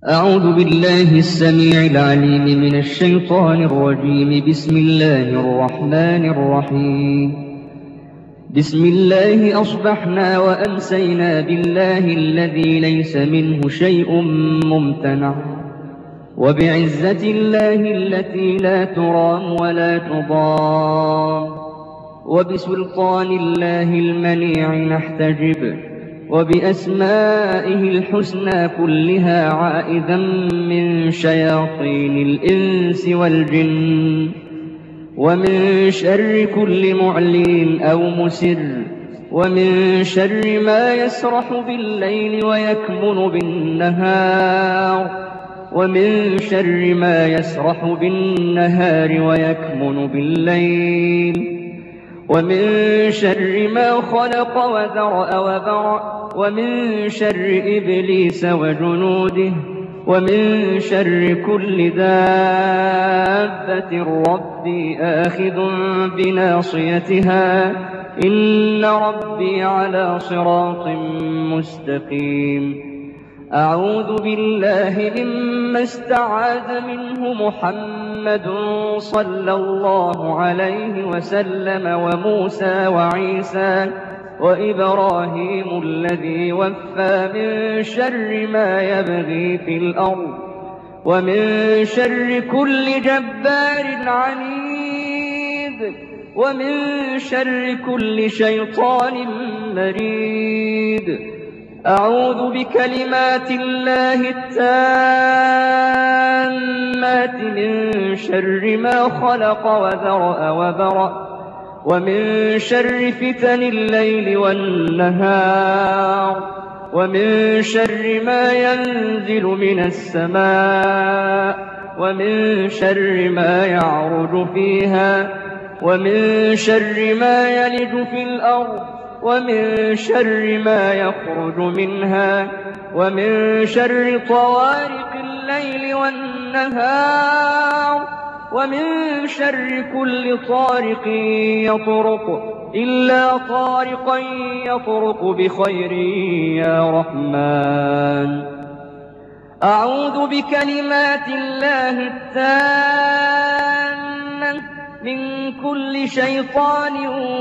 أعوذ بالله السميع العليم من الشيطان الرجيم. بسم الله الرحمن الرحيم. بسم الله أصبحنا وأمسينا بالله الذي ليس منه شيء ممتنع، وبعزة الله التي لا ترام ولا تضام، وبسلطان الله المنيع نحتجب، وبأسمائه الحسنى كلها عائذا من شياطين الإنس والجن، ومن شر كل معلن أو مسر، ومن شر ما يسرح بالليل ويكمن بالنهار، ومن شر ما يسرح بالنهار ويكمن بالليل، ومن شر ما خلق وذرأ وبرأ، ومن شر إبليس وجنوده، ومن شر كل دابة ربي آخذ بناصيتها، إن ربي على صراط مستقيم. أعوذ بالله مما استعاذ منه محمد صلى الله عليه وسلم، وموسى وعيسى وإبراهيم الذي وفى، من شر ما يبغي في الأرض، ومن شر كل جبار عنيد، ومن شر كل شيطان مريد. أعوذ بكلمات الله التامات من شر ما خلق وذرأ وبرأ، ومن شر فتن الليل والنهار، ومن شر ما ينزل من السماء، ومن شر ما يعرج فيها، ومن شر ما يلج في الأرض، ومن شر ما يخرج منها، ومن شر طوارق الليل والنهار، ومن شر كل طارق يطرق إلا طارقا يطرق بخير يا رحمن. أعوذ بكلمات الله التامة من كل شيطان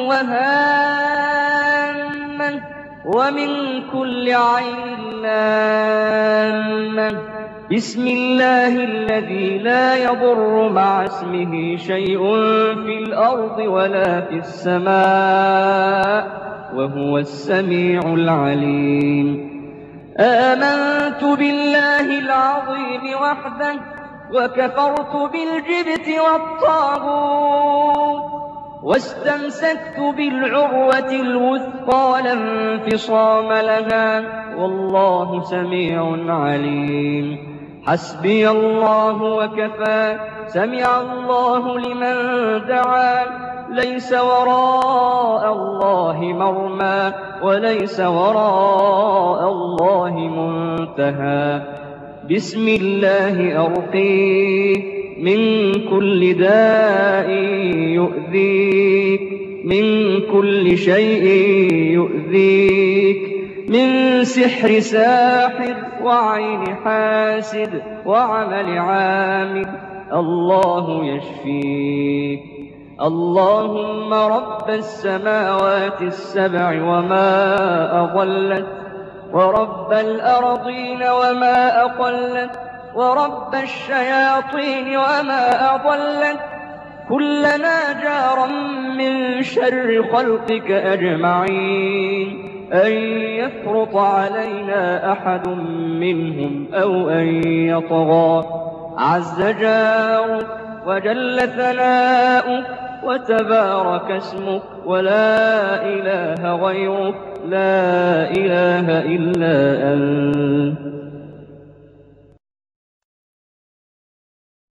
وهامة، ومن كل عين لامة. بسم الله الذي لا يضر مع اسمه شيء في الأرض ولا في السماء، وهو السميع العليم. آمنت بالله العظيم وحده، وكفرت بالجبت والطاغوت، واستمسكت بالعروة الوثقى لا انفصام لها، والله سميع عليم. حسبي الله وكفى، سمع الله لمن دعا، ليس وراء الله مرمى، وليس وراء الله منتهى. بسم الله أرقيك من كل داء يؤذيك، من كل شيء يؤذيك، من سحر ساحر وعين حاسد وعمل عامل، الله يشفيك. اللهم رب السماوات السبع وما أضلت، ورب الأرضين وما أقلت، ورب الشياطين وما أضلت، كلنا جارا من شر خلقك أجمعين، أن يفرط علينا أحد منهم أو أن يطغى. عز جارك وجل ثناؤك وتبارك اسمك، ولا إله غيرك، لا إله إلا أنت.